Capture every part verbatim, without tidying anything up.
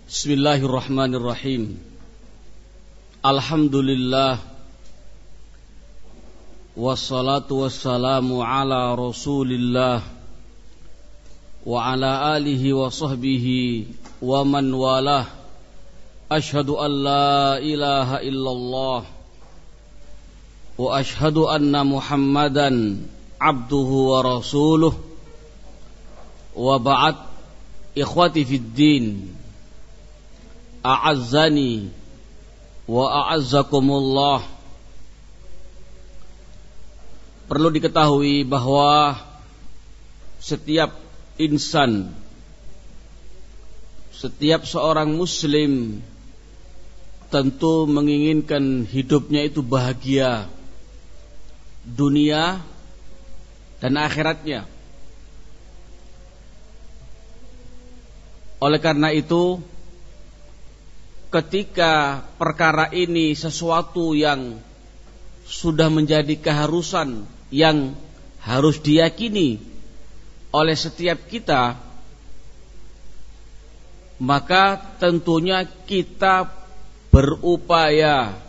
Bismillahirrahmanirrahim. Alhamdulillah. Wassalatu wassalamu ala Rasulillah wa ala alihi wa sahbihi wa man walah. Ashhadu an la ilaha illallah wa ashhadu anna Muhammadan abduhu wa rasuluh. Wa ba'd. Ikhwati fid din, a'azzani wa a'azzakumullah. Perlu diketahui bahwa setiap insan, setiap seorang muslim tentu menginginkan hidupnya itu bahagia, dunia dan akhiratnya. Oleh karena itu, ketika perkara ini sesuatu yang sudah menjadi keharusan yang harus diyakini oleh setiap kita, maka tentunya kita berupaya,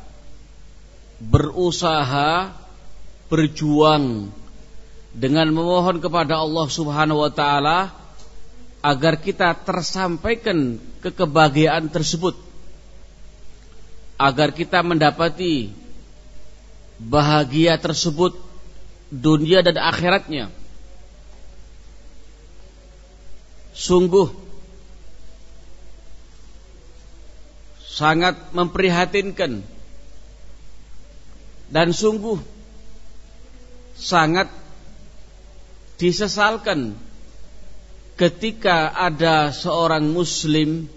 berusaha, berjuang dengan memohon kepada Allah Subhanahu wa taala agar kita tersampaikan ke kebahagiaan tersebut, agar kita mendapati bahagia tersebut dunia dan akhiratnya. Sungguh sangat memprihatinkan dan sungguh sangat disesalkan ketika ada seorang muslim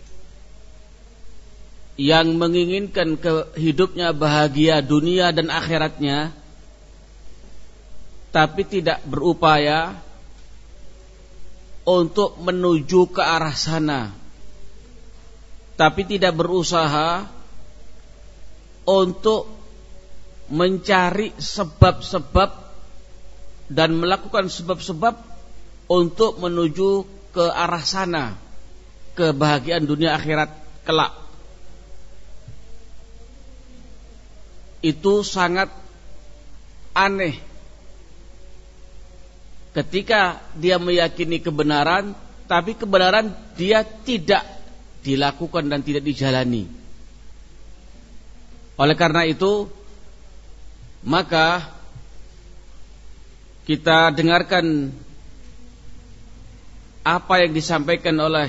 yang menginginkan ke hidupnya bahagia dunia dan akhiratnya, tapi tidak berupaya untuk menuju ke arah sana, tapi tidak berusaha untuk mencari sebab-sebab dan melakukan sebab-sebab untuk menuju ke arah sana, kebahagiaan dunia akhirat kelak. Itu sangat aneh ketika dia meyakini kebenaran, tapi kebenaran dia tidak dilakukan dan tidak dijalani. Oleh karena itu, maka kita dengarkan apa yang disampaikan oleh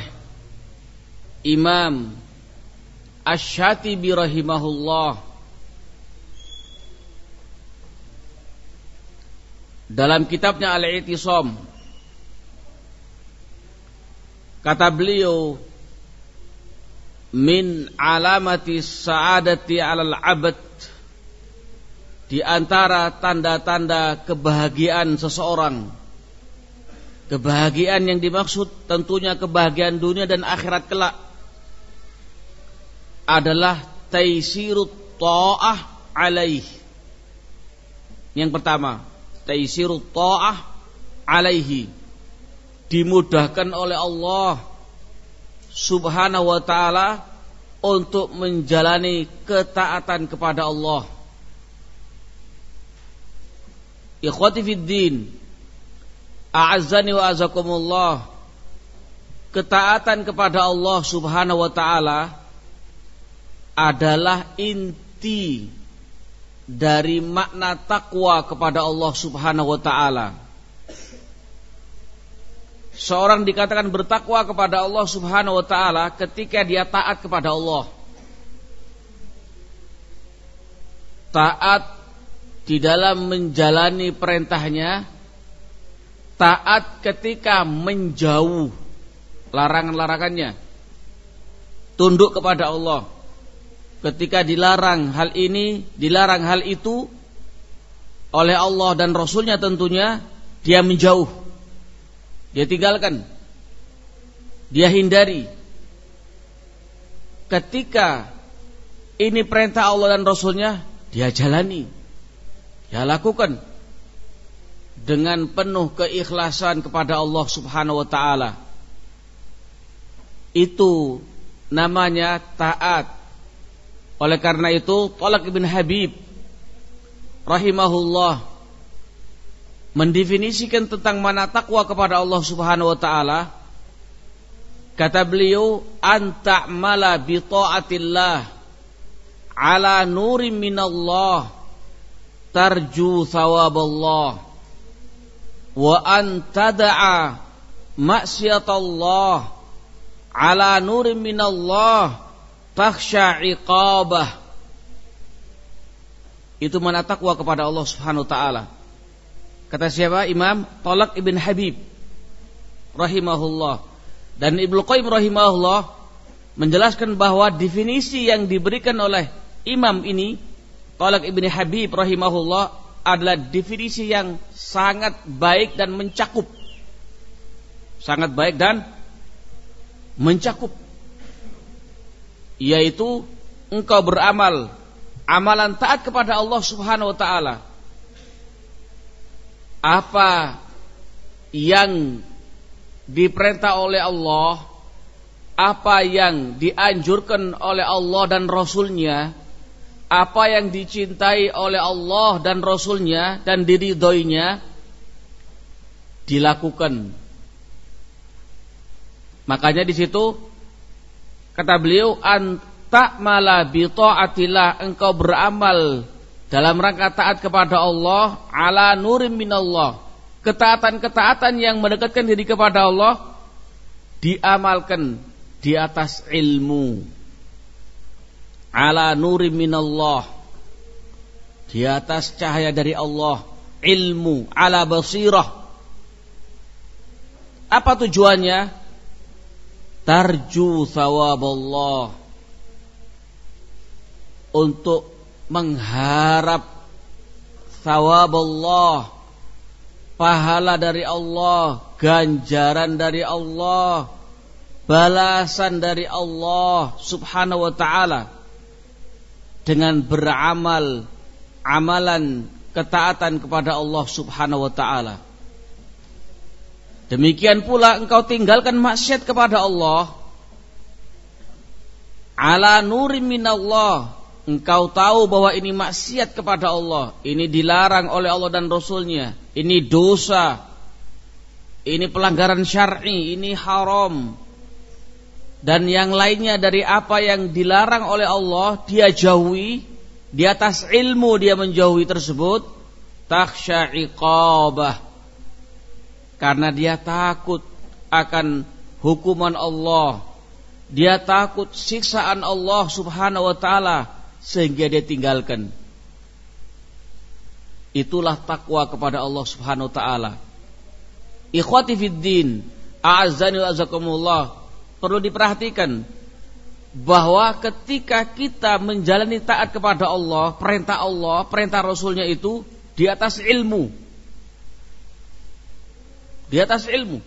Imam Asy-Syatibi rahimahullah dalam kitabnya Al-I'tisam. Kata beliau, min alamati sa'adati 'alal 'abd, di antara tanda-tanda kebahagiaan seseorang. Kebahagiaan yang dimaksud tentunya kebahagiaan dunia dan akhirat kelak adalah taisirut ta'ah alaih. Yang pertama, taisirut ta'ah alaihi, dimudahkan oleh Allah Subhanahu wa ta'ala untuk menjalani ketaatan kepada Allah. Ikhwati fid din, a'azzani wa azakumullah. Ketaatan kepada Allah Subhanahu wa ta'ala adalah inti dari makna takwa kepada Allah Subhanahu wa ta'ala. Seorang dikatakan bertakwa kepada Allah Subhanahu wa ta'ala ketika dia taat kepada Allah. Taat di dalam menjalani perintahnya, taat ketika menjauh larangan-larangannya, tunduk kepada Allah. Ketika dilarang hal ini, dilarang hal itu oleh Allah dan Rasulnya, tentunya dia menjauh, dia tinggalkan, dia hindari. Ketika ini perintah Allah dan Rasulnya, dia jalani, dia lakukan dengan penuh keikhlasan kepada Allah Subhanahu wa ta'ala. Itu namanya taat. Oleh karena itu Thalaq ibn Habib rahimahullah mendefinisikan tentang mana takwa kepada Allah Subhanahu wa taala. Kata beliau, anta'mala bi ta'atillah ala nurin minallah tarju thawaballah wa an tada'a maksiatallah ala nurin minallah takhsha iqabah. Itu mana takwa kepada Allah Subhanahu wa taala. Kata siapa? Imam Thalaq ibn Habib rahimahullah. Dan Ibnu Qayyim rahimahullah menjelaskan bahwa definisi yang diberikan oleh imam ini, Thalaq ibn Habib rahimahullah, adalah definisi yang sangat baik dan mencakup. Sangat baik dan mencakup. Yaitu engkau beramal amalan taat kepada Allah Subhanahu wa taala. Apa yang diperintah oleh Allah, apa yang dianjurkan oleh Allah dan Rasulnya, apa yang dicintai oleh Allah dan Rasulnya dan diridhoinya, dilakukan. Makanya di situ kata beliau, anta'mala bi ta'atillah, engkau beramal dalam rangka taat kepada Allah ala nurim minallah. Ketaatan-ketaatan yang mendekatkan diri kepada Allah diamalkan di atas ilmu. Ala nurim minallah, di atas cahaya dari Allah, ilmu, ala basirah. Apa tujuannya? Tarju thawaballah, untuk mengharap thawaballah, pahala dari Allah, ganjaran dari Allah, balasan dari Allah Subhanahu wa ta'ala, dengan beramal amalan ketaatan kepada Allah Subhanahu wa ta'ala. Demikian pula engkau tinggalkan maksiat kepada Allah ala nurim minallah, engkau tahu bahwa ini maksiat kepada Allah, ini dilarang oleh Allah dan Rasulnya, ini dosa, ini pelanggaran syar'i, ini haram, dan yang lainnya dari apa yang dilarang oleh Allah dia jauhi, di atas ilmu dia menjauhi tersebut. Takhsha iqabah, karena dia takut akan hukuman Allah, dia takut siksaan Allah Subhanahu wa ta'ala, sehingga dia tinggalkan. Itulah takwa kepada Allah Subhanahu wa ta'ala. Ikhwati fid din, a'azzani wa azakumullah, perlu diperhatikan bahwa ketika kita menjalani taat kepada Allah, perintah Allah, perintah Rasulnya itu di atas ilmu, di atas ilmu.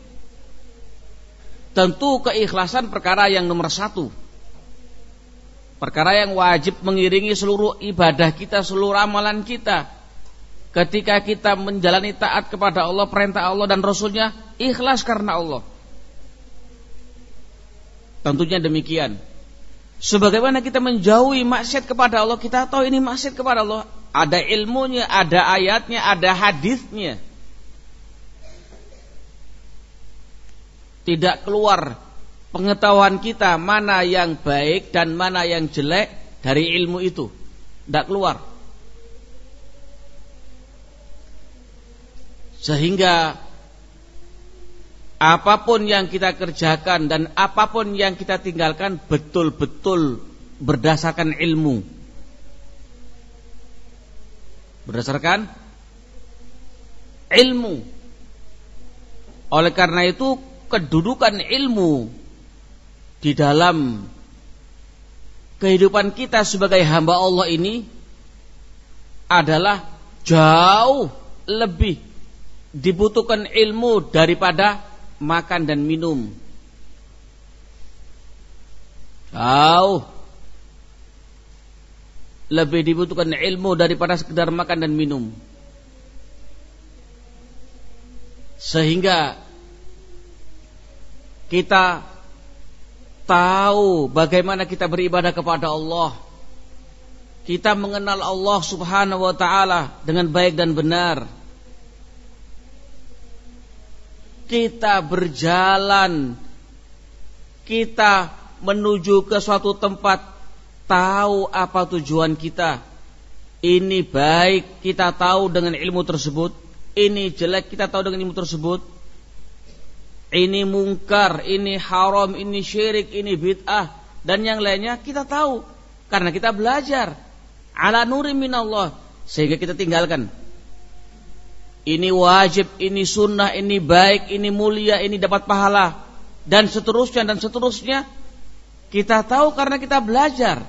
Tentu keikhlasan perkara yang nomor satu, perkara yang wajib mengiringi seluruh ibadah kita, seluruh amalan kita. Ketika kita menjalani taat kepada Allah, perintah Allah dan Rasulnya, ikhlas karena Allah. Tentunya demikian. Sebagaimana kita menjauhi maksiat kepada Allah, kita tahu ini maksiat kepada Allah, ada ilmunya, ada ayatnya, ada hadisnya. Tidak keluar pengetahuan kita mana yang baik dan mana yang jelek dari ilmu itu, tidak keluar. Sehingga apapun yang kita kerjakan dan apapun yang kita tinggalkan betul-betul berdasarkan ilmu, berdasarkan ilmu. Oleh karena itu kedudukan ilmu di dalam kehidupan kita sebagai hamba Allah ini adalah jauh lebih dibutuhkan ilmu daripada makan dan minum. Jauh lebih dibutuhkan ilmu daripada sekedar makan dan minum. Sehingga kita tahu bagaimana kita beribadah kepada Allah. Kita mengenal Allah Subhanahu wa taala dengan baik dan benar. Kita berjalan, kita menuju ke suatu tempat, tahu apa tujuan kita. Ini baik, kita tahu dengan ilmu tersebut. Ini jelek, kita tahu dengan ilmu tersebut. Ini mungkar, ini haram, ini syirik, ini bid'ah, dan yang lainnya kita tahu karena kita belajar ala nuri minallah, sehingga kita tinggalkan. Ini wajib, ini sunnah, ini baik, ini mulia, ini dapat pahala, dan seterusnya dan seterusnya. Kita tahu karena kita belajar.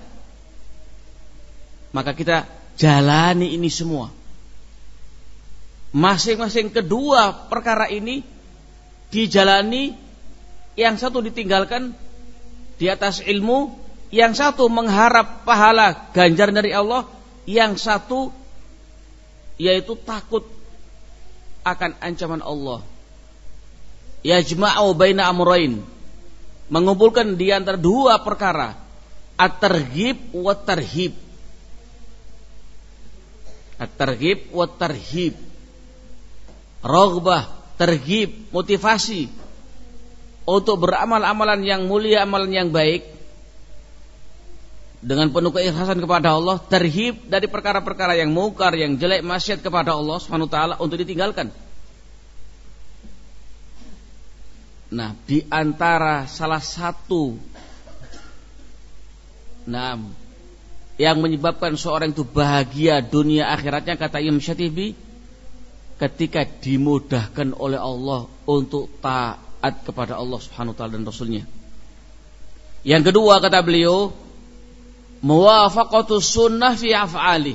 Maka kita jalani ini semua. Masing-masing kedua perkara ini dijalani, yang satu ditinggalkan di atas ilmu, yang satu mengharap pahala ganjaran dari Allah, yang satu yaitu takut akan ancaman Allah. Yajma'u baina amrayn, mengumpulkan di antara dua perkara, at-targhib wa tarhib. At-targhib wa tarhib. Raghbah, targhib, motivasi untuk beramal amalan yang mulia, amalan yang baik dengan penuh keikhlasan kepada Allah. Tarhib dari perkara-perkara yang mungkar, yang jelek, maksiat kepada Allah Subhanahu wa taala untuk ditinggalkan. Nah, di antara salah satu nah yang menyebabkan seorang itu bahagia dunia akhiratnya, kata Imam Syatibi, ketika dimudahkan oleh Allah untuk taat kepada Allah Subhanahu wa taala dan Rasulnya. Yang kedua, kata beliau, muwafaqatus sunnah fi af'ali.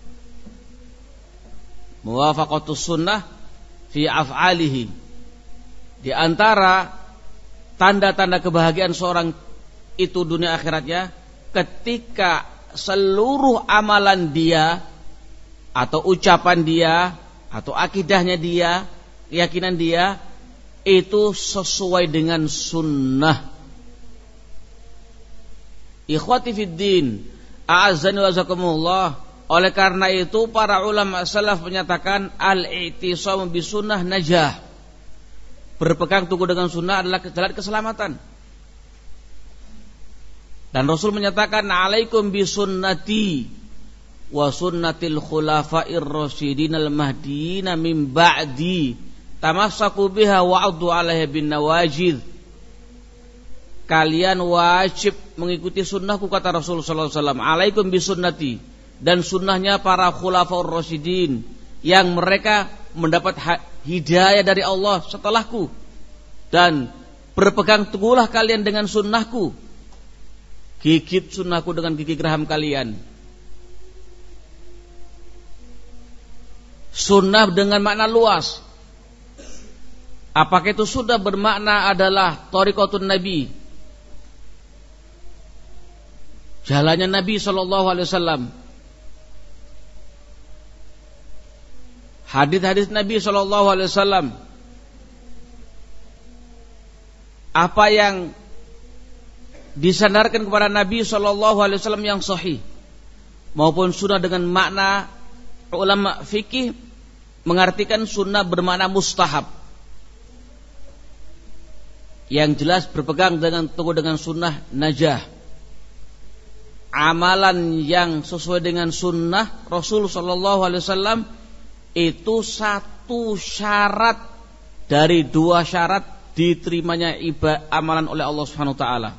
Muwafaqatus sunnah fi af'alihi. Di antara tanda-tanda kebahagiaan seorang itu dunia akhiratnya, ketika seluruh amalan dia atau ucapan dia atau akidahnya dia, keyakinan dia itu sesuai dengan sunnah. Ikhwati fiddin, a'azzani wa azakumullah. Oleh karena itu para ulama salaf menyatakan al-i'tisamu bisunnah najah. Berpegang teguh dengan sunnah adalah jalan keselamatan. Dan Rasul menyatakan alaikum bisunnati wa sunnatil khulafa'ir rasyidin al-mahdiyyin min ba'di tamassaku biha wa'uddu 'alaiha bin nawajid. Kalian wajib mengikuti sunnahku, kata Rasul sallallahu alaihi wasallam. Alaikum bisunnati, dan sunnahnya para khulafa'ur rasyidin yang mereka mendapat hidayah dari Allah setelahku, dan berpegang teguhlah kalian dengan sunnahku. Gigit sunnahku dengan gigi geraham kalian. Sunnah dengan makna luas. Apakah itu sudah bermakna adalah thariqatun Nabi, jalannya Nabi sallallahu alaihi wasallam, hadis-hadis Nabi sallallahu alaihi wasallam, apa yang disandarkan kepada Nabi sallallahu alaihi wasallam yang sahih, maupun sunnah dengan makna ulama fikih mengartikan sunnah bermakna mustahab. Yang jelas berpegang dengan teguh dengan sunnah najah. Amalan yang sesuai dengan sunnah Rasul sallallahu alaihi wasallam itu satu syarat dari dua syarat diterimanya ibadah amalan oleh Allah Subhanahu wa taala.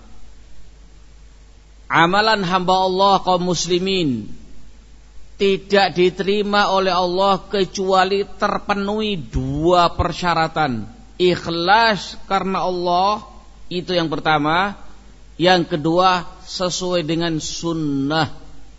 Amalan hamba Allah kaum muslimin tidak diterima oleh Allah kecuali terpenuhi dua persyaratan. Ikhlas karena Allah, itu yang pertama. Yang kedua, sesuai dengan sunnah.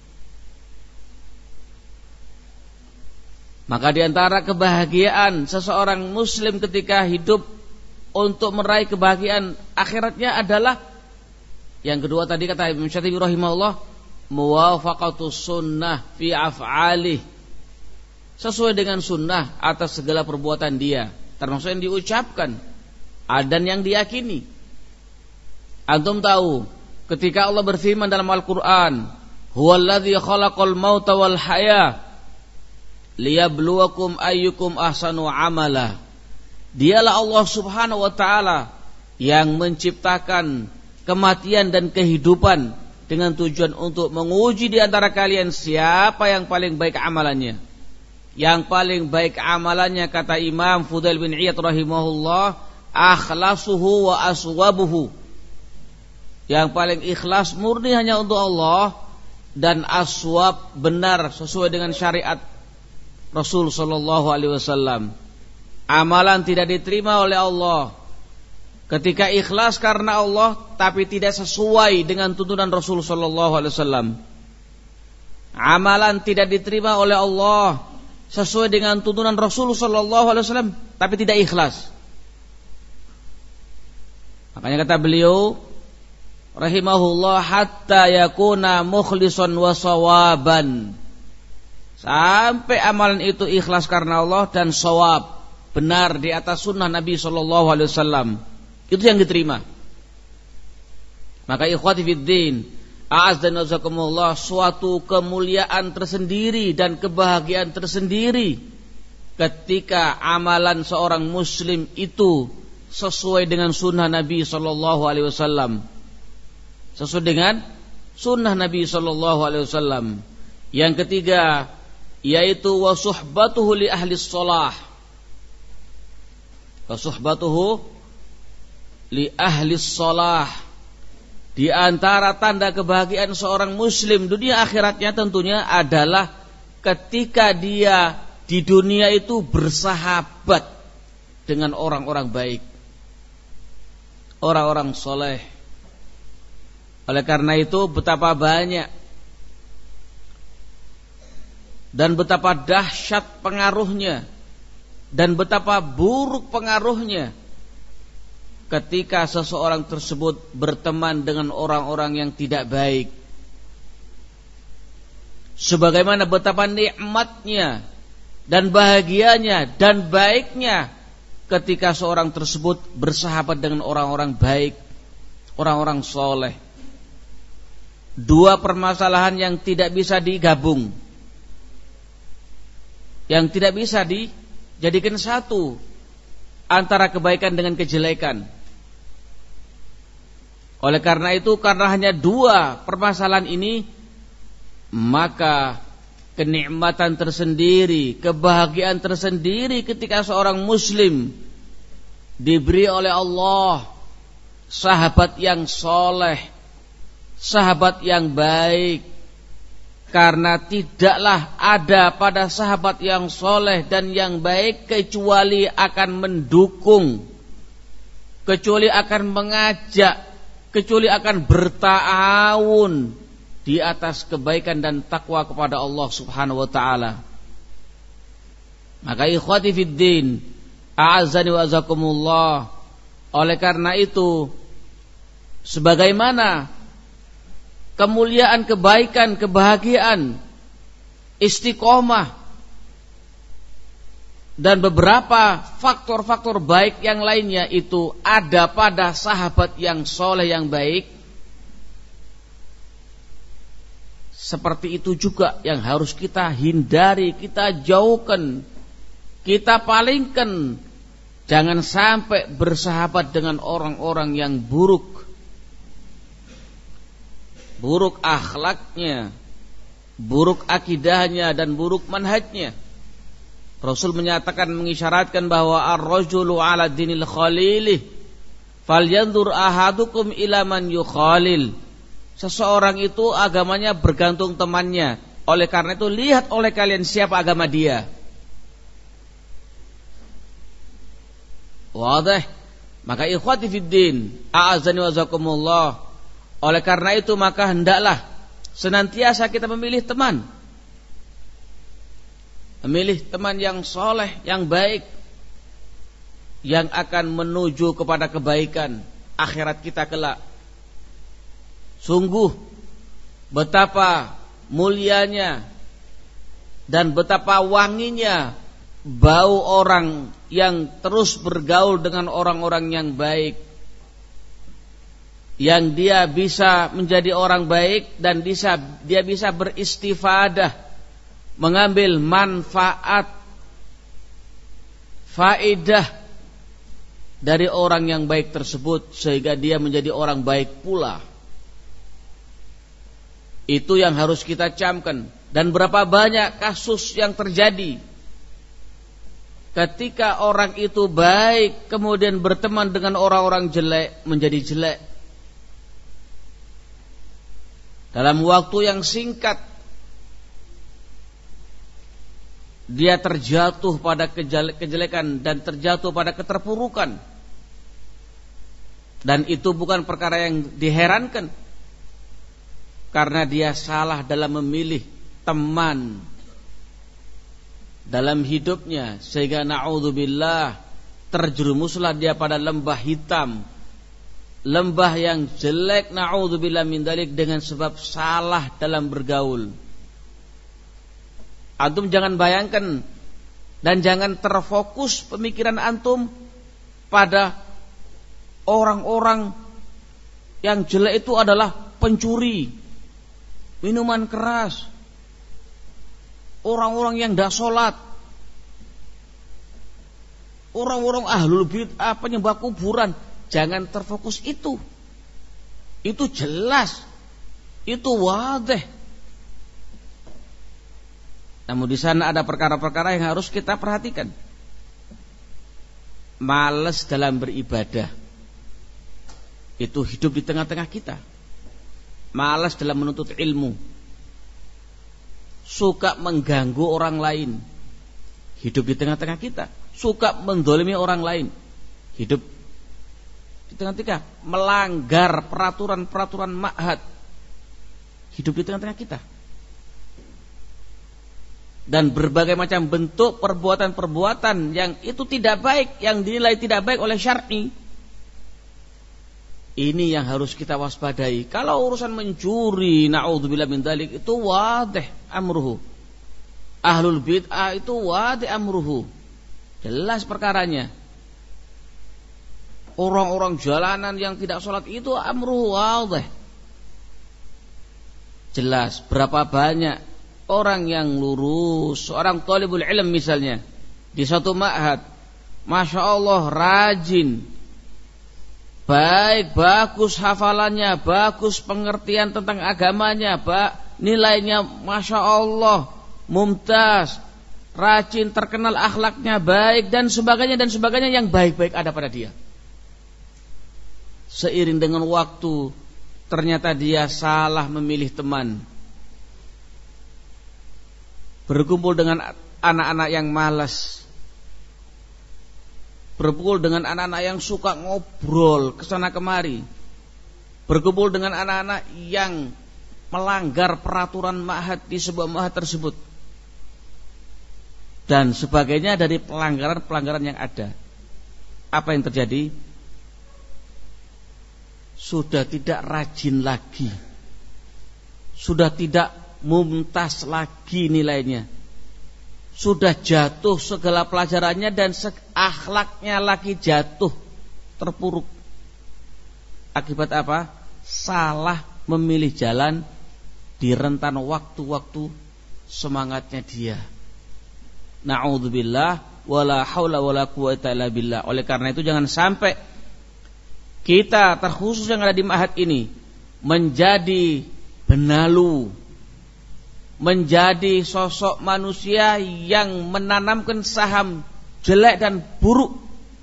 Maka di antara kebahagiaan seseorang muslim ketika hidup untuk meraih kebahagiaan akhiratnya adalah yang kedua tadi, kata Imam Syatibi rahimahullah, muwafaqatus sunnah fi af'alih, sesuai dengan sunnah atas segala perbuatan dia, termasuk yang diucapkan dan yang diyakini. Antum tahu ketika Allah berfirman dalam Al-Qur'an, "Huwallazi khalaqal mauta wal haya liyabluwakum ayyukum ahsanu amala." Dialah Allah Subhanahu wa taala yang menciptakan kematian dan kehidupan dengan tujuan untuk menguji di antara kalian siapa yang paling baik amalannya. Yang paling baik amalannya, kata Imam Fudail bin Iyad rahimahullah, akhlasuhu wa aswabuhu. Yang paling ikhlas murni hanya untuk Allah, dan aswab benar sesuai dengan syariat Rasul sallallahu alaihi wasallam. Amalan tidak diterima oleh Allah ketika ikhlas karena Allah tapi tidak sesuai dengan tuntunan Rasul sallallahu alaihi wasallam. Amalan tidak diterima oleh Allah sesuai dengan tuntunan Rasul sallallahu alaihi wasallam tapi tidak ikhlas. Makanya kata beliau rahimahullah, hatta yakuna mukhlishan wa sawaban, sampai amalan itu ikhlas karena Allah dan shawab, benar di atas sunnah Nabi sallallahu alaihi wasallam, itu yang diterima. Maka ikhwati fiddin, a'azzani wa jazakumullah, suatu kemuliaan tersendiri dan kebahagiaan tersendiri ketika amalan seorang muslim itu sesuai dengan sunnah Nabi sallallahu alaihi wasallam, sesuai dengan sunnah Nabi sallallahu alaihi wasallam. Yang ketiga yaitu wa suhbatuhu li ahli shalah, wa suhbatuhu li ahli shalah. Di antara tanda kebahagiaan seorang muslim dunia akhiratnya tentunya adalah ketika dia di dunia itu bersahabat dengan orang-orang baik, orang-orang soleh. Oleh karena itu betapa banyak dan betapa dahsyat pengaruhnya dan betapa buruk pengaruhnya ketika seseorang tersebut berteman dengan orang-orang yang tidak baik. Sebagaimana betapa nikmatnya dan bahagianya dan baiknya ketika seorang tersebut bersahabat dengan orang-orang baik, orang-orang soleh. Dua permasalahan yang tidak bisa digabung, yang tidak bisa dijadikan satu, antara kebaikan dengan kejelekan. Oleh karena itu, karena hanya dua permasalahan ini, maka kenikmatan tersendiri, kebahagiaan tersendiri ketika seorang muslim diberi oleh Allah sahabat yang soleh, sahabat yang baik. Karena tidaklah ada pada sahabat yang soleh dan yang baik kecuali akan mendukung, kecuali akan mengajak, kecuali akan berta'awun di atas kebaikan dan takwa kepada Allah Subhanahu wa taala. Maka ikhwati fiddin, a'azzani wa azakumullah, oleh karena itu sebagaimana kemuliaan, kebaikan, kebahagiaan, istiqomah dan beberapa faktor-faktor baik yang lainnya itu ada pada sahabat yang soleh yang baik, seperti itu juga yang harus kita hindari, kita jauhkan, kita palingkan. Jangan sampai bersahabat dengan orang-orang yang buruk, buruk akhlaknya, buruk akidahnya dan buruk manhajnya. Rasul menyatakan, mengisyaratkan bahwa ar-rajulu ala dinil khalilih falyanzur ahadukum ila man yukhalil. Seseorang itu agamanya bergantung temannya. Oleh karena itu lihat oleh kalian siapa agama dia. Wadah. Maka ikhwati fiddin, a'azzani wa jazakumullah, oleh karena itu maka hendaklah senantiasa kita memilih teman, memilih teman yang soleh, yang baik, yang akan menuju kepada kebaikan akhirat kita kelak. Sungguh betapa mulianya dan betapa wanginya bau orang yang terus bergaul dengan orang-orang yang baik. yang dia bisa menjadi orang baik dan bisa dia bisa beristifadah, mengambil manfaat, faedah dari orang yang baik tersebut sehingga dia menjadi orang baik pula. Itu yang harus kita camkan. Dan berapa banyak kasus yang terjadi ketika orang itu baik kemudian berteman dengan orang-orang jelek menjadi jelek. Dalam waktu yang singkat dia terjatuh pada kejelekan dan terjatuh pada keterpurukan. Dan itu bukan perkara yang diherankan, karena dia salah dalam memilih teman dalam hidupnya, sehingga na'udzubillah terjerumuslah dia pada lembah hitam, lembah yang jelek, na'udzubillah min dzalik, dengan sebab salah dalam bergaul. Antum jangan bayangkan dan jangan terfokus pemikiran antum pada orang-orang yang jelek itu adalah pencuri, minuman keras, orang-orang yang tidak sholat, orang-orang ahlul bid'ah, penyembah kuburan. Jangan terfokus itu. Itu jelas, itu wadih. Namun di sana ada perkara-perkara yang harus kita perhatikan. Malas dalam beribadah, itu hidup di tengah-tengah kita. Malas dalam menuntut ilmu, suka mengganggu orang lain, hidup di tengah-tengah kita. Suka mendolimi orang lain, hidup di tengah-tengah. Melanggar peraturan-peraturan ma'had, hidup di tengah-tengah kita. Dan berbagai macam bentuk perbuatan-perbuatan yang itu tidak baik, yang dinilai tidak baik oleh syar'i. Ini yang harus kita waspadai. Kalau urusan mencuri, na'udzubillah min dzalik, itu wadih amruhu. Ahlul bid'ah itu wadih amruhu, jelas perkaranya. Orang-orang jalanan yang tidak sholat itu amruhu wadih, jelas. Berapa banyak orang yang lurus, seorang thalibul ilm misalnya di suatu ma'had, masya Allah rajin, baik, bagus hafalannya, bagus pengertian tentang agamanya, nilainya masya Allah mumtaz, rajin, terkenal akhlaknya baik, dan sebagainya dan sebagainya yang baik-baik ada pada dia. Seiring dengan waktu ternyata dia salah memilih teman, berkumpul dengan anak-anak yang malas, berkumpul dengan anak-anak yang suka ngobrol kesana kemari, berkumpul dengan anak-anak yang melanggar peraturan ma'had di sebuah ma'had tersebut, dan sebagainya dari pelanggaran-pelanggaran yang ada. Apa yang terjadi? Sudah tidak rajin lagi, sudah tidak mumtaz lagi nilainya, sudah jatuh segala pelajarannya, dan akhlaknya lagi jatuh, terpuruk. Akibat apa? Salah memilih jalan di rentan waktu-waktu semangatnya dia. Na'udzubillah, wala haula wala quwwata illa billah. Oleh karena itu jangan sampai kita, terkhusus yang ada di ma'had ini, menjadi benalu, menjadi sosok manusia yang menanamkan saham jelek dan buruk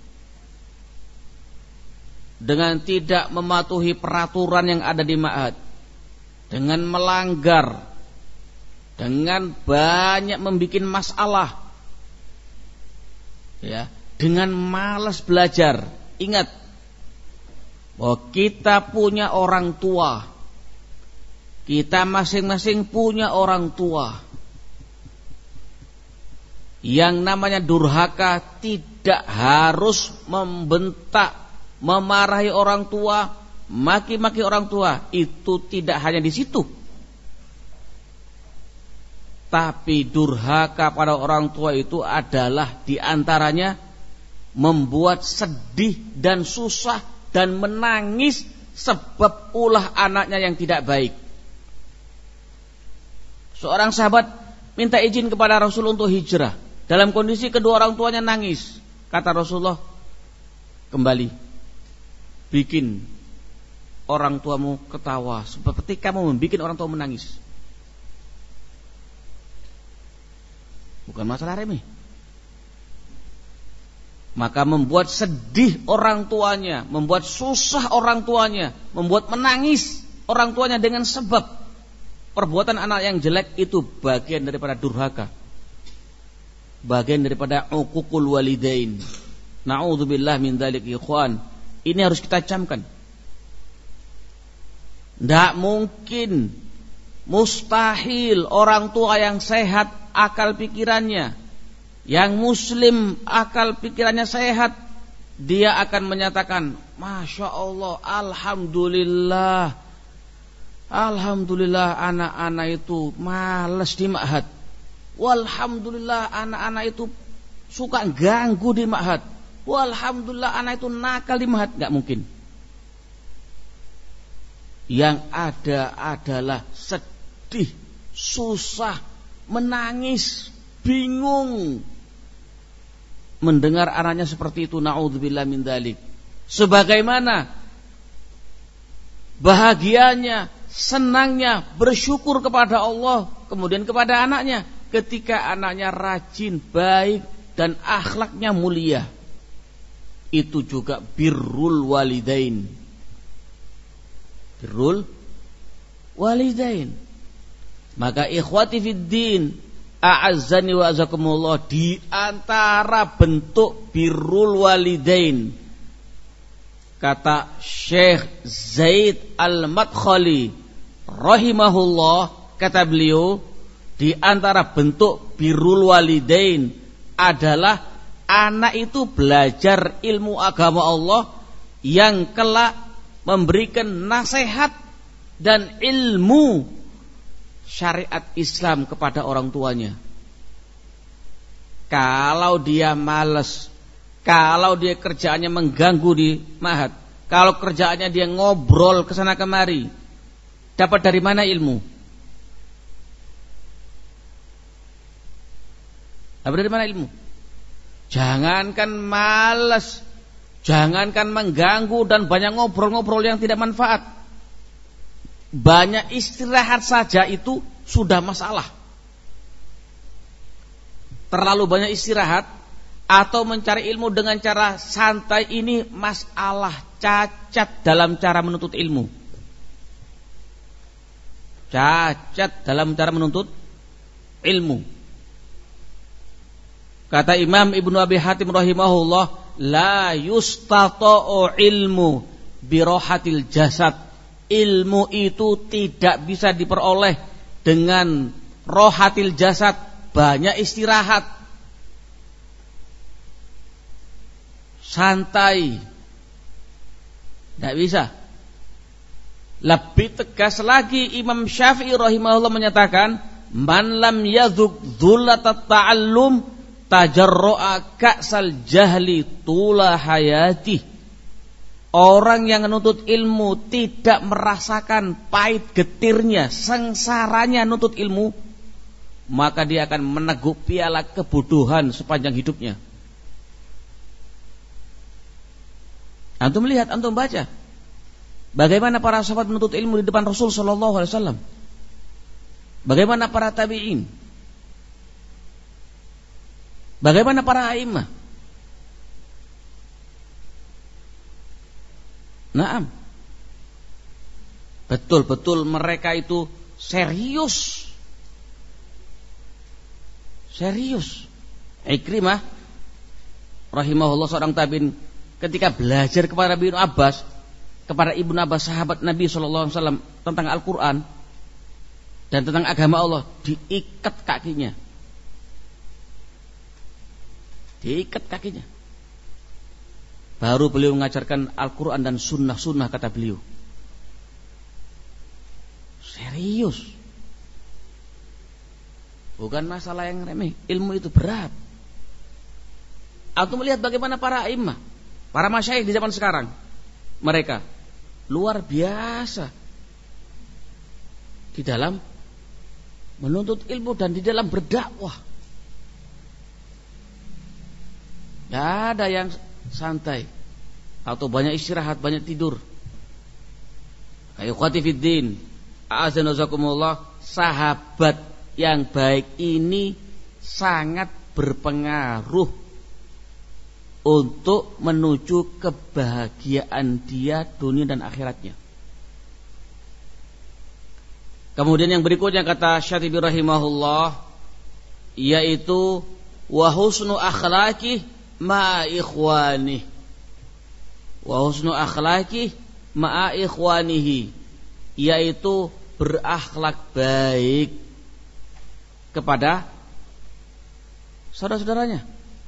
dengan tidak mematuhi peraturan yang ada di ma'had, dengan melanggar, dengan banyak membuat masalah, ya, dengan malas belajar. Ingat bahwa kita punya orang tua, kita masing-masing punya orang tua. Yang namanya durhaka tidak harus membentak, memarahi orang tua, maki-maki orang tua. Itu tidak hanya di situ, tapi durhaka pada orang tua itu adalah diantaranya membuat sedih dan susah dan menangis sebab ulah anaknya yang tidak baik. Seorang sahabat minta izin kepada Rasul untuk hijrah. Dalam kondisi kedua orang tuanya nangis. Kata Rasulullah, kembali, bikin orang tuamu ketawa seperti kamu membuat orang tua menangis. Bukan masalah remeh. Maka membuat sedih orang tuanya, membuat susah orang tuanya, membuat menangis orang tuanya dengan sebab perbuatan anak yang jelek itu bagian daripada durhaka, bagian daripada uququl walidain. Na'udzubillah min dzalik ikhwan. Ini harus kita camkan. Tidak mungkin, mustahil orang tua yang sehat akal pikirannya, yang muslim akal pikirannya sehat, dia akan menyatakan, Masya Allah, Alhamdulillah, Alhamdulillah anak-anak itu malas di ma'had, walhamdulillah anak-anak itu suka ganggu di ma'had, walhamdulillah anak itu nakal di ma'had. Gak mungkin. Yang ada adalah sedih, susah, menangis, bingung mendengar anaknya seperti itu. Na'udzubillah min dzalik. Sebagaimana bahagianya, senangnya, bersyukur kepada Allah, kemudian kepada anaknya ketika anaknya rajin, baik, dan akhlaknya mulia. Itu juga birrul walidain. Birrul walidain. Maka ikhwati fid din, a'azzani wa azakumullah, di antara bentuk birrul walidain, kata Syekh Zaid Al-Madkhali rahimahullah, kata beliau, di antara bentuk birrul walidain adalah anak itu belajar ilmu agama Allah yang kelak memberikan nasihat dan ilmu syariat Islam kepada orang tuanya. Kalau dia malas, kalau dia kerjaannya mengganggu di ma'had, kalau kerjaannya dia ngobrol kesana kemari, dapat dari mana ilmu? Dapat dari mana ilmu? Jangankan malas, jangankan mengganggu dan banyak ngobrol-ngobrol yang tidak manfaat, banyak istirahat saja itu sudah masalah. Terlalu banyak istirahat atau mencari ilmu dengan cara santai ini masalah, cacat dalam cara menuntut ilmu. Cacat dalam cara menuntut ilmu. Kata Imam Ibnu Abi Hatim rahimahullah, la yustata'u ilmu birohatil jasad. Ilmu itu tidak bisa diperoleh dengan rohatil jasad, banyak istirahat, santai. Tidak bisa. Lebih tegas lagi Imam Syafi'i rahimahullah menyatakan, man lam yadhuk dhullatat ta'allum tajarru'a ka'sal jahli tula hayati. Orang yang menuntut ilmu tidak merasakan pahit getirnya, sengsaranya nuntut ilmu, maka dia akan meneguk piala kebodohan sepanjang hidupnya. Antum lihat, antum baca bagaimana para sahabat menuntut ilmu di depan Rasul sallallahu alaihi wasallam. Bagaimana para tabi'in, bagaimana para a'immah. Naam, betul-betul mereka itu serius, serius. Ikrimah rahimahullah, seorang tabi'in, ketika belajar kepada Ibnu Abbas, kepada Ibnu Abbas sahabat Nabi sallallahu alaihi wasallam tentang Al-Quran dan tentang agama Allah, diikat kakinya, diikat kakinya. Baru beliau mengajarkan Al-Quran dan sunnah-sunnah, kata beliau. Serius. Bukan masalah yang remeh. Ilmu itu berat. Aku melihat bagaimana para imam, para masyayikh di zaman sekarang. Mereka luar biasa di dalam menuntut ilmu dan di dalam berdakwah. Tidak ada yang santai atau banyak istirahat, banyak tidur. Kayak ikhwati fiddin, a'azana wazakumullah, sahabat yang baik ini sangat berpengaruh untuk menuju kebahagiaan dia dunia dan akhiratnya. Kemudian yang berikutnya kata Syatibi rahimahullah, yaitu wa husnu akhlaqi ma'a ikhwani. Wa husnu akhlaqi ma'a ikhwanihi, yaitu berakhlak baik kepada saudara-saudaranya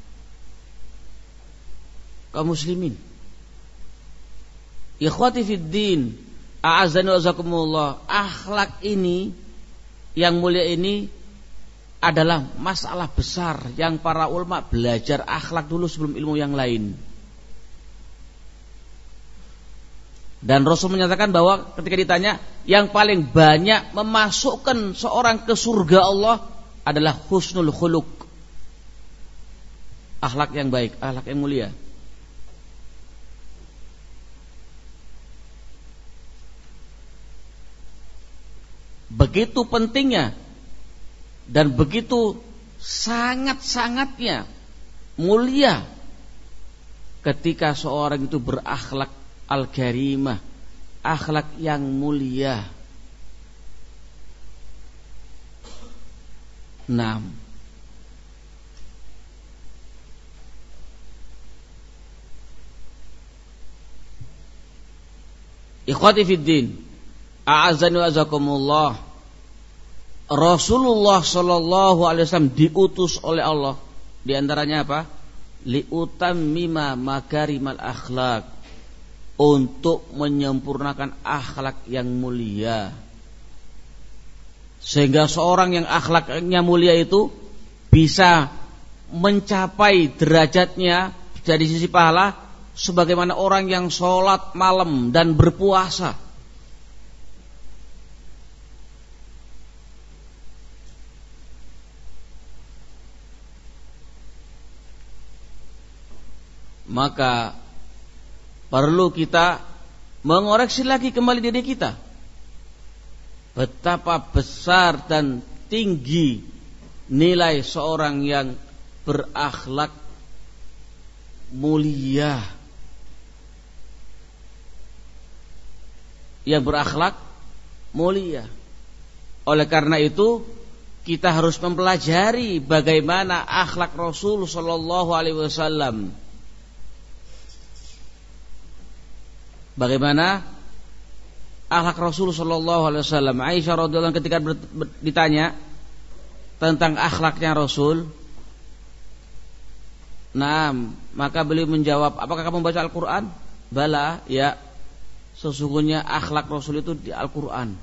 kaum muslimin. Ikhwati fiddin, a'azzani wa azakumullah, akhlak ini yang mulia ini adalah masalah besar yang para ulama belajar akhlak dulu sebelum ilmu yang lain. Dan Rasul menyatakan bahwa ketika ditanya yang paling banyak memasukkan seorang ke surga Allah adalah husnul khuluq, akhlak yang baik, akhlak yang mulia. Begitu pentingnya dan begitu sangat-sangatnya mulia ketika seorang itu berakhlak al-karimah, akhlak yang mulia. Naam. Ikhwati fiddin, a'azzani wa azakumullah, Rasulullah sallallahu alaihi wasallam diutus oleh Allah di antaranya apa? Liutammima makarimal akhlak, untuk menyempurnakan akhlak yang mulia, sehingga seorang yang akhlaknya mulia itu bisa mencapai derajatnya dari sisi pahala sebagaimana orang yang sholat malam dan berpuasa. Maka perlu kita mengoreksi lagi kembali diri kita, betapa besar dan tinggi nilai seorang yang berakhlak mulia, yang berakhlak mulia. Oleh karena itu kita harus mempelajari bagaimana akhlak Rasul sallallahu alaihi wasallam. Bagaimana akhlak Rasul sallallahu alaihi wasallam. Aisyah radhiyallahu anha ketika ditanya tentang akhlaknya Rasul, nah, maka beliau menjawab, apakah kamu membaca Al-Quran? Bala, ya, sesungguhnya akhlak Rasul itu di Al-Quran.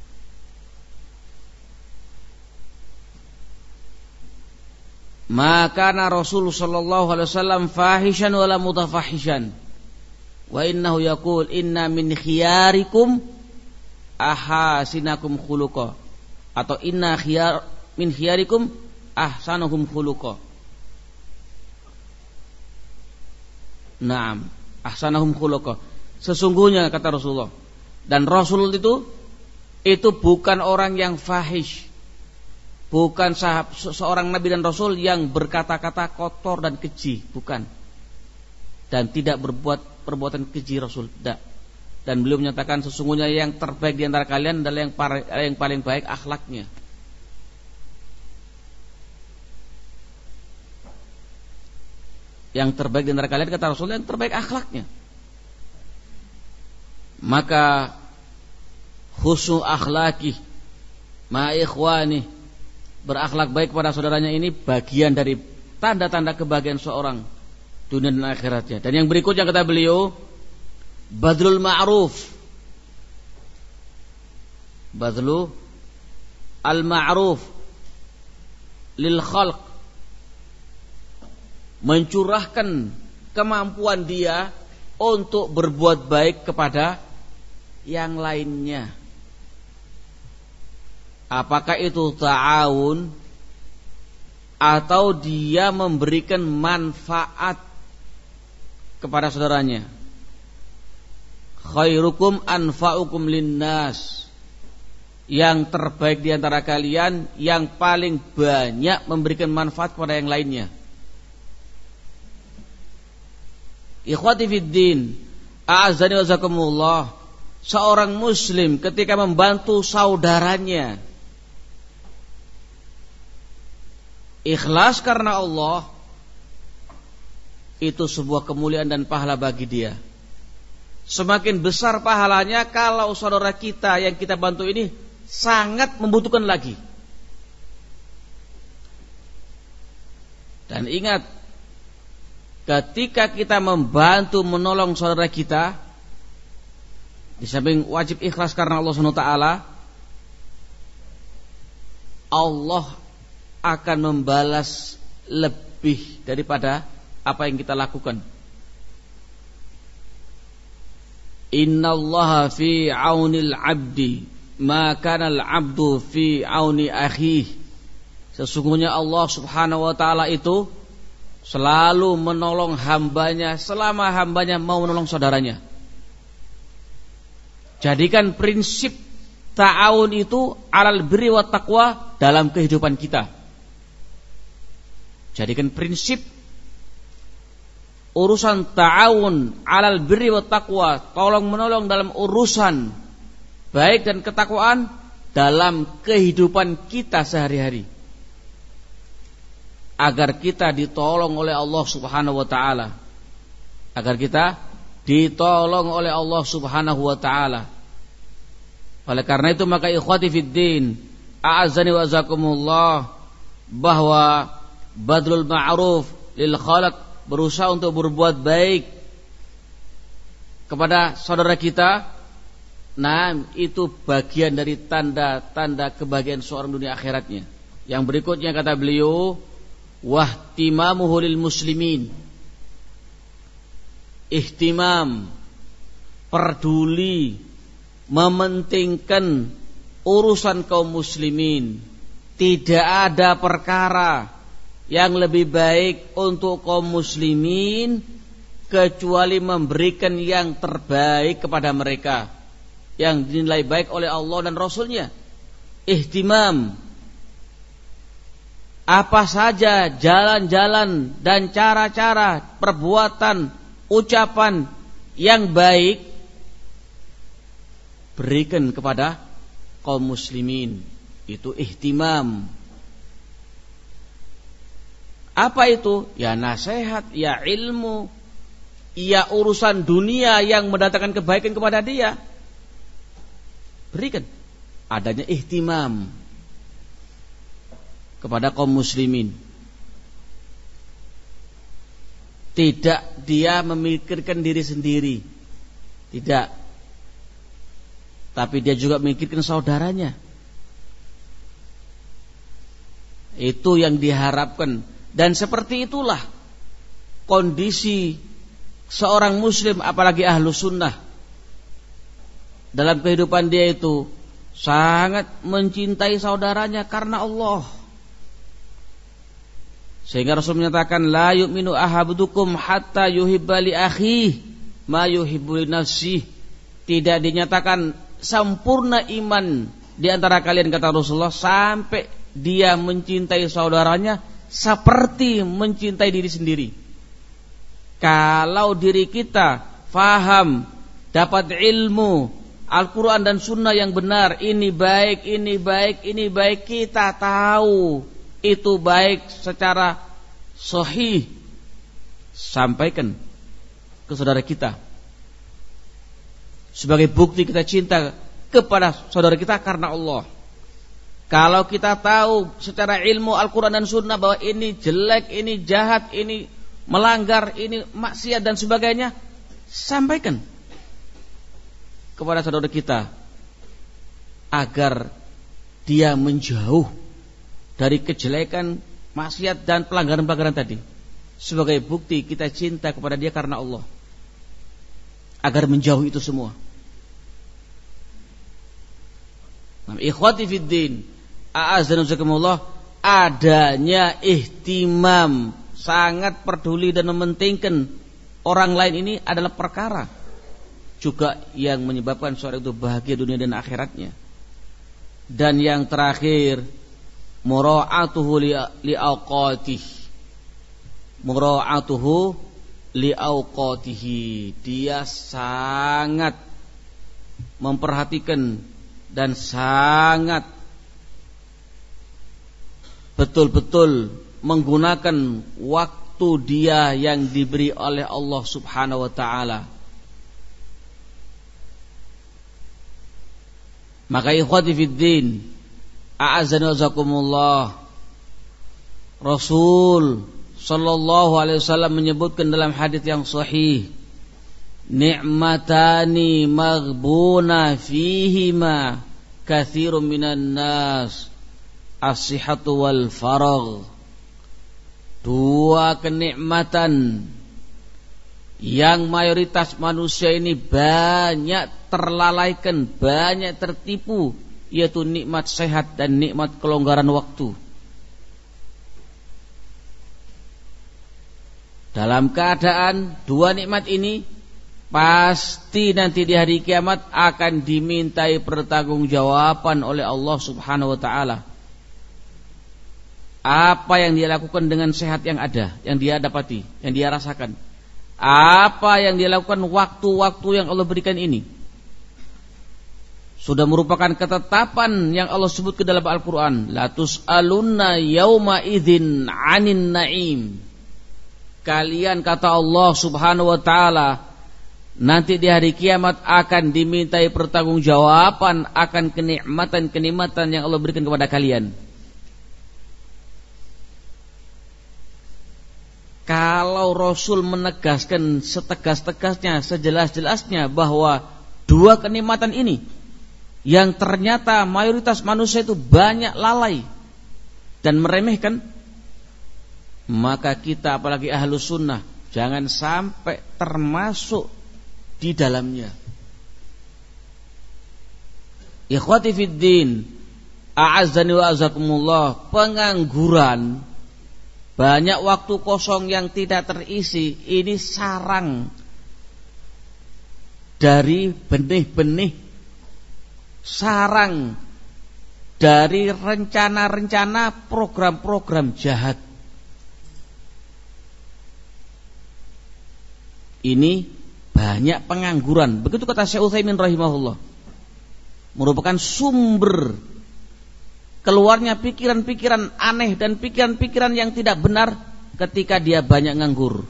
Maka Rasul sallallahu alaihi wasallam fahishan wala mutafahishan, wa innahu yaqul inna min khiyarikum ahasinakum khuluqa, atau inna khiyar min khiyarikum ahsanuhum khuluqa. Naam, ahsanahum khuluqa. Sesungguhnya kata Rasulullah, dan Rasul itu itu bukan orang yang fahish, bukan sahab, seorang nabi dan rasul yang berkata-kata kotor dan keji, bukan. Dan tidak berbuat perbuatan keji Rasul, tidak. Dan beliau menyatakan sesungguhnya yang terbaik di antara kalian adalah yang, par, yang paling baik akhlaknya. Yang terbaik di antara kalian, kata Rasul, yang terbaik akhlaknya. Maka husnu akhlaki ma ikhwani, berakhlak baik kepada saudaranya, ini bagian dari tanda-tanda kebahagiaan seorang dunia dan akhiratnya. Dan yang berikutnya kata beliau, badlul ma'ruf, badlu al ma'ruf lil khalq, mencurahkan kemampuan dia untuk berbuat baik kepada yang lainnya. Apakah itu ta'awun atau dia memberikan manfaat kepada saudaranya. Khairukum anfa'ukum linnas. Yang terbaik di antara kalian yang paling banyak memberikan manfaat kepada yang lainnya. Ikhwati fiddin, a'azzani wa zakumullah. Seorang muslim ketika membantu saudaranya ikhlas karena Allah, itu sebuah kemuliaan dan pahala bagi dia. Semakin besar pahalanya kalau saudara kita yang kita bantu ini sangat membutuhkan lagi. Dan ingat, ketika kita membantu menolong saudara kita, di samping wajib ikhlas karena Allah subhanahu wa taala, Allah akan membalas lebih daripada apa yang kita lakukan. Innallaha fi aunil abdi ma kana al-abdu fi auni akhihi. Sesungguhnya Allah subhanahu wa ta'ala itu selalu menolong hambanya selama hambanya mau menolong saudaranya. Jadikan prinsip ta'awun itu alal birri wa taqwa dalam kehidupan kita. Jadikan prinsip urusan ta'awun alal birri wa taqwa, tolong menolong dalam urusan baik dan ketakwaan dalam kehidupan kita sehari-hari, agar kita ditolong oleh Allah subhanahu wa ta'ala, agar kita ditolong oleh Allah subhanahu wa ta'ala. Oleh karena itu maka ikhwati fiddin, a'azzani wa azakumullah, bahwa badlul ma'ruf lil khalaq, berusaha untuk berbuat baik kepada saudara kita, nah itu bagian dari tanda-tanda kebahagiaan seorang dunia akhiratnya. Yang berikutnya kata beliau, wahtimamuhu lil muslimin, ihtimam, peduli, mementingkan urusan kaum muslimin. Tidak ada perkara yang lebih baik untuk kaum muslimin kecuali memberikan yang terbaik kepada mereka, yang dinilai baik oleh Allah dan Rasulnya. Ihtimam, apa saja jalan-jalan dan cara-cara, perbuatan, ucapan yang baik, berikan kepada kaum muslimin. Itu ihtimam. Apa itu? Ya nasihat, ya ilmu, ya urusan dunia yang mendatangkan kebaikan kepada dia. Berikan. Adanya ihtimam kepada kaum muslimin. Tidak dia memikirkan diri sendiri, tidak, tapi dia juga memikirkan saudaranya. Itu yang diharapkan. Dan seperti itulah kondisi seorang muslim, apalagi ahlu sunnah. Dalam kehidupan dia itu sangat mencintai saudaranya karena Allah. Sehingga Rasul menyatakan, la yu'minu ahadukum hatta yuhibba li akhihi ma yuhibbu li nafsihi. Tidak dinyatakan sempurna iman di antara kalian, kata Rasulullah, sampai dia mencintai saudaranya seperti mencintai diri sendiri. Kalau diri kita faham, dapat ilmu Al-Quran dan Sunnah yang benar, ini baik, ini baik, ini baik, kita tahu itu baik secara sahih, sampaikan ke saudara kita sebagai bukti kita cinta kepada saudara kita karena Allah. Kalau kita tahu secara ilmu Al-Quran dan Sunnah bahwa ini jelek, ini jahat, ini melanggar, ini maksiat dan sebagainya, sampaikan kepada saudara kita agar dia menjauh dari kejelekan, maksiat dan pelanggaran-pelanggaran tadi, sebagai bukti kita cinta kepada dia karena Allah, agar menjauh itu semua. Nah, ikhwati fiddin, a'azzanuzakumullah, adanya ihtimam, sangat peduli dan mementingkan orang lain ini adalah perkara juga yang menyebabkan seorang itu bahagia dunia dan akhiratnya. Dan yang terakhir, mura'atuhu li'awqatih, mura'atuhu li'awqatihi, dia sangat memperhatikan dan sangat betul-betul menggunakan waktu dia yang diberi oleh Allah Subhanahu wa ta'ala. Maka ikhwati fiddin, a'azzani wa jazakumullah, Rasul sallallahu alaihi wasallam menyebutkan dalam hadis yang sahih, ni'matani maghbuna fihima katsirun minan nas, as-sihhatu wal faragh. Dua kenikmatan yang mayoritas manusia ini banyak terlalaikan, banyak tertipu, yaitu nikmat sehat dan nikmat kelonggaran waktu. Dalam keadaan dua nikmat ini pasti nanti di hari kiamat akan dimintai pertanggungjawaban oleh Allah Subhanahu wa ta'ala. Apa yang dia lakukan dengan sehat yang ada, yang dia dapati, yang dia rasakan. Apa yang dia lakukan waktu-waktu yang Allah berikan ini, sudah merupakan ketetapan yang Allah sebut ke dalam Al-Quran. La tus'alunna yawma idzin 'anin na'im. Kalian, kata Allah Subhanahu wa ta'ala, nanti di hari kiamat akan dimintai pertanggungjawaban akan kenikmatan-kenikmatan yang Allah berikan kepada kalian. Kalau Rasul menegaskan setegas-tegasnya, sejelas-jelasnya bahwa dua kenikmatan ini yang ternyata mayoritas manusia itu banyak lalai dan meremehkan, maka kita apalagi ahlus sunnah jangan sampai termasuk di dalamnya. Ikhwati fiddin, a'azzani wa azakumullah, pengangguran, banyak waktu kosong yang tidak terisi, ini sarang dari benih-benih, sarang dari rencana-rencana program-program jahat. Ini banyak pengangguran. Begitu kata Syekh Utsaimin rahimahullah, merupakan sumber keluarnya pikiran-pikiran aneh dan pikiran-pikiran yang tidak benar ketika dia banyak nganggur.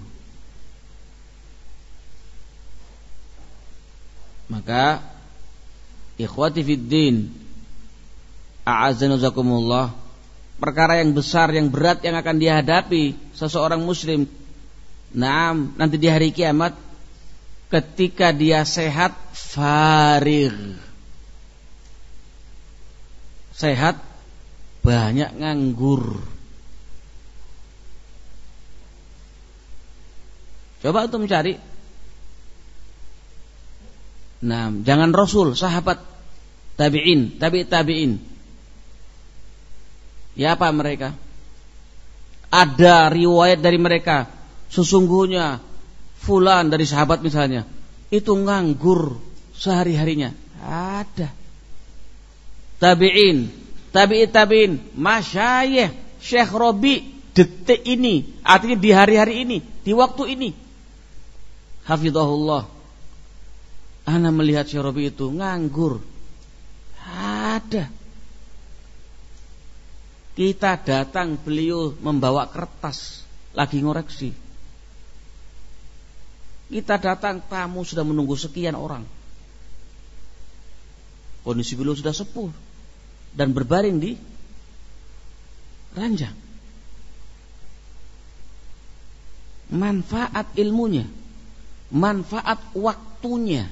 Maka ikhwati fiddin, a'azzani jazakumullah, perkara yang besar, yang berat yang akan dihadapi seseorang muslim, nah, nanti di hari kiamat ketika dia sehat farigh, sehat banyak nganggur. Coba untuk mencari. Nah, jangan Rasul, sahabat, tabi'in, tabi' tabi'in. Ya apa mereka? Ada riwayat dari mereka, sesungguhnya fulan dari sahabat misalnya, itu nganggur sehari-harinya. Ada. Tabi'in, tabi'i tabi'in, masyayikh, Syekh Rabi, detik ini, artinya di hari-hari ini, di waktu ini, hafizahullah, ana melihat Syekh Rabi itu nganggur. Ada. Kita datang, beliau membawa kertas, lagi ngoreksi. Kita datang, tamu sudah menunggu sekian orang. Kondisi beliau sudah sepuh dan berbaring di ranjang. Manfaat ilmunya, manfaat waktunya.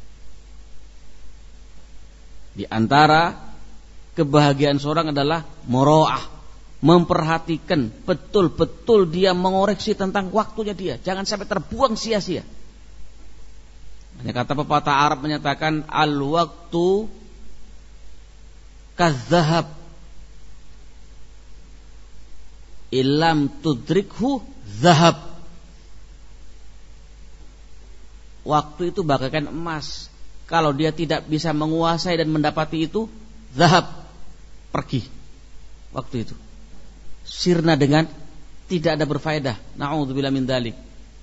Di antara kebahagiaan seorang adalah mura'ah, memperhatikan betul-betul dia mengoreksi tentang waktunya dia, jangan sampai terbuang sia-sia. Hanya kata pepatah Arab menyatakan al-waktu kadzahab illam tudrikhu zahab. Waktu itu bagaikan emas. Kalau dia tidak bisa menguasai dan mendapati itu, zahab, pergi. Waktu itu sirna dengan tidak ada berfaedah. Na'udzubillah min dzalik.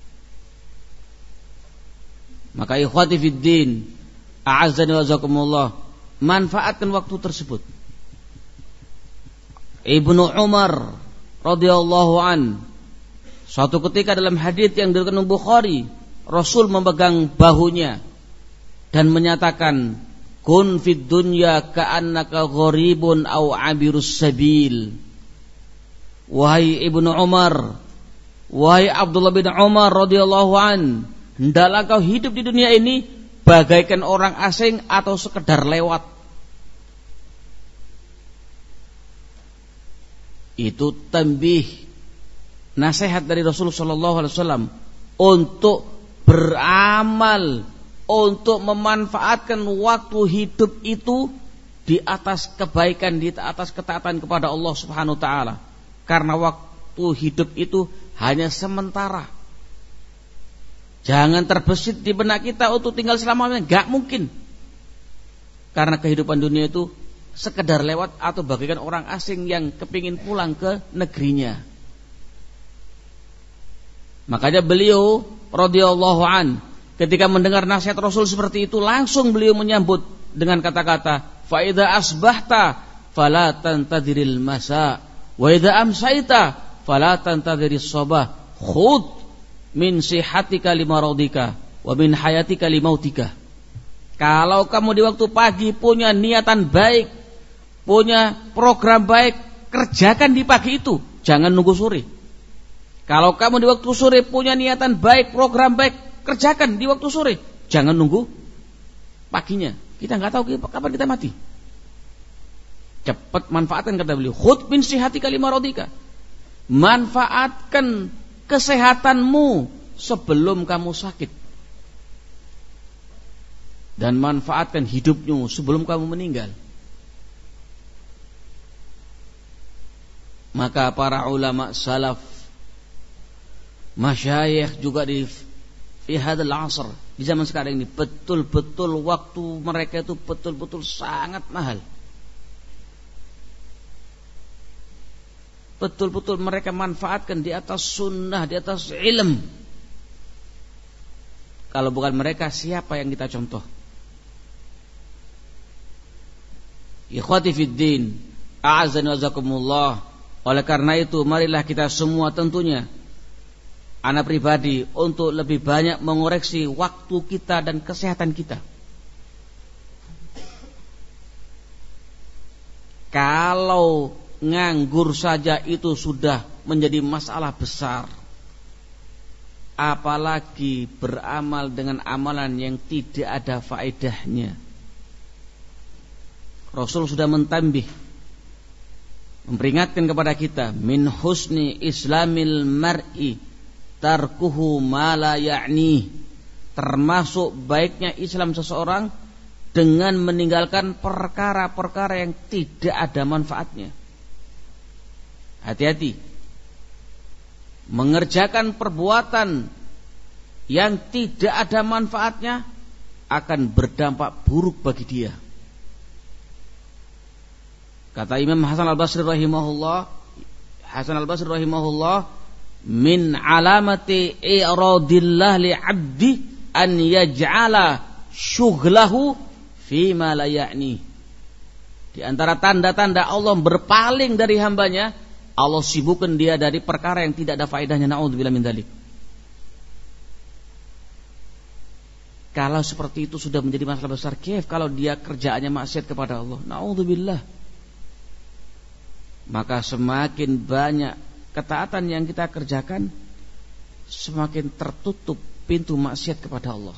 Maka ikhwati fiddin, a'azzani wa jazakumullah, manfaatkan waktu tersebut. Ibnu Umar radhiyallahu an, suatu ketika dalam hadits yang diriwayatkan Bukhari, Rasul memegang bahunya dan menyatakan, kun fid dunya ka'annaka gharibun aw 'abirus sabil. Wahai Ibnu Umar, wahai Abdullah bin Umar radhiyallahu an, hendaklah kau hidup di dunia ini bagaikan orang asing atau sekedar lewat. Itu tambih, nasihat dari Rasulullah sallallahu alaihi wasallam untuk beramal, untuk memanfaatkan waktu hidup itu di atas kebaikan, di atas ketaatan kepada Allah Subhanahu wa taala. Karena waktu hidup itu hanya sementara. Jangan terbesit di benak kita untuk tinggal selamanya, enggak mungkin. Karena kehidupan dunia itu sekedar lewat atau bagaikan orang asing yang kepingin pulang ke negerinya. Makanya beliau radhiyallahu an, ketika mendengar nasihat Rasul seperti itu, langsung beliau menyambut dengan kata-kata, fa idza asbahta fala tantadhiril masa wa idza amsayta fala tantadhiris sabah, khudh min sihatika limaradika wa min hayatika limautika. Kalau kamu di waktu pagi punya niatan baik, punya program baik, kerjakan di pagi itu, jangan nunggu sore. Kalau kamu di waktu sore punya niatan baik, program baik, kerjakan di waktu sore, jangan nunggu paginya. Kita nggak tahu kapan kita mati. Cepat manfaatkan, kata beliau, khudh min sihatika limaradika. Manfaatkan kesehatanmu sebelum kamu sakit, dan manfaatkan hidupmu sebelum kamu meninggal. Maka para ulama salaf, masyayikh juga di fi hadzal asr, di zaman sekarang ini, betul-betul waktu mereka itu betul-betul sangat mahal. Betul-betul mereka manfaatkan di atas sunnah, di atas ilm. Kalau bukan mereka, siapa yang kita contoh? Ikhwati fiddin, a'azzani wa jazakumullah. Oleh karena itu, marilah kita semua tentunya, ana pribadi, untuk lebih banyak mengoreksi waktu kita dan kesehatan kita. Kalau nganggur saja itu sudah menjadi masalah besar, apalagi beramal dengan amalan yang tidak ada faedahnya. Rasul sudah mentambih, memperingatkan kepada kita, min husni islamil mar'i tarkuhu ma la ya'ni. Termasuk baiknya Islam seseorang dengan meninggalkan perkara-perkara yang tidak ada manfaatnya. Hati-hati, mengerjakan perbuatan yang tidak ada manfaatnya akan berdampak buruk bagi dia. Kata Imam Hasan al-Basri rahimahullah, Hasan al-Basri rahimahullah, min alamati i'radillah li'abdi an yaj'ala syughlahu fima la ya'ni. Di antara tanda-tanda Allah berpaling dari hambanya, Allah sibukkan dia dari perkara yang tidak ada faedahnya. Na'udzubillah min dzalik. Kalau seperti itu sudah menjadi masalah besar, kif kalau dia kerjaannya maksiat kepada Allah. Na'udzubillah. Maka semakin banyak ketaatan yang kita kerjakan, semakin tertutup pintu maksiat kepada Allah.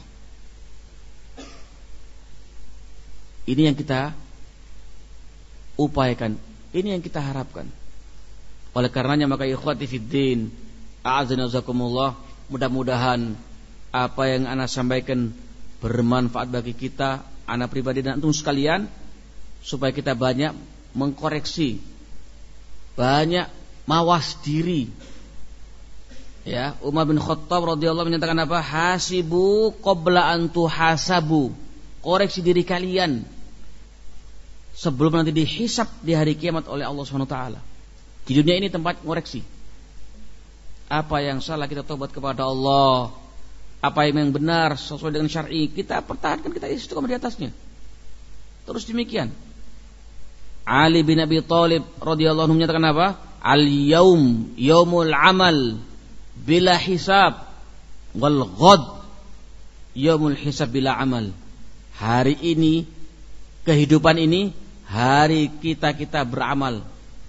Ini yang kita upayakan, ini yang kita harapkan. Oleh karenanya, maka ikhwati fiddin, a'azzani wa jazakumullah, mudah-mudahan apa yang ana sampaikan bermanfaat bagi kita, ana pribadi dan antum sekalian, supaya kita banyak mengkoreksi, banyak mawas diri. Ya, Umar bin Khattab radhiyallahu menyatakan apa? Hasibu qabla an tuhasabu. Koreksi diri kalian sebelum nanti dihisab di hari kiamat oleh Allah Subhanahu wa taala. Di dunia ini tempat koreksi. Apa yang salah kita tobat kepada Allah. Apa yang benar sesuai dengan syar'i kita pertahankan, kita istiqomah di atasnya. Terus demikian. Ali bin Abi Thalib radhiyallahu anhu menyatakan apa? Al-yaum yaumul amal bila hisab wal ghad yaumul hisab bila amal. Hari ini, kehidupan ini hari kita-kita beramal.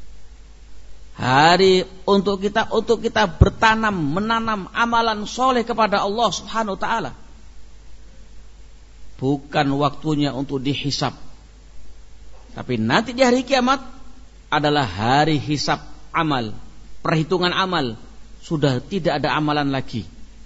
Hari untuk kita untuk kita bertanam, menanam amalan soleh kepada Allah Subhanahu wa taala. Bukan waktunya untuk dihisab. Tapi nanti di hari kiamat adalah hari hisab amal, perhitungan amal. Sudah tidak ada amalan lagi.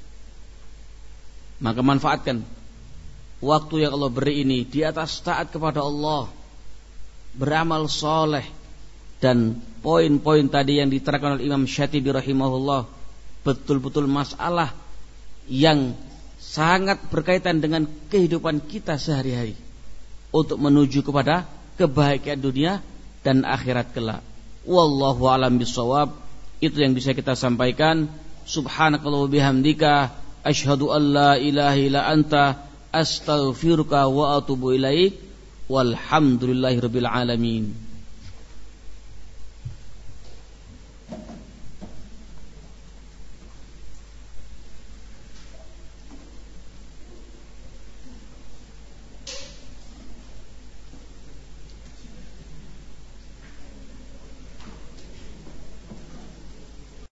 Maka manfaatkan waktu yang Allah beri ini di atas taat kepada Allah, beramal soleh. Dan poin-poin tadi yang diterangkan oleh Imam Syatibi rahimahullah betul-betul masalah yang sangat berkaitan dengan kehidupan kita sehari-hari untuk menuju kepada kebahagiaan dunia dan akhirat kelak. Wallahu a'lam bishawab. Itu yang bisa kita sampaikan. Subhanakallah wa bihamdika asyhadu an la ilaha illa anta astaghfiruka wa atubu ilaik. Walhamdulillahirabbil alamin.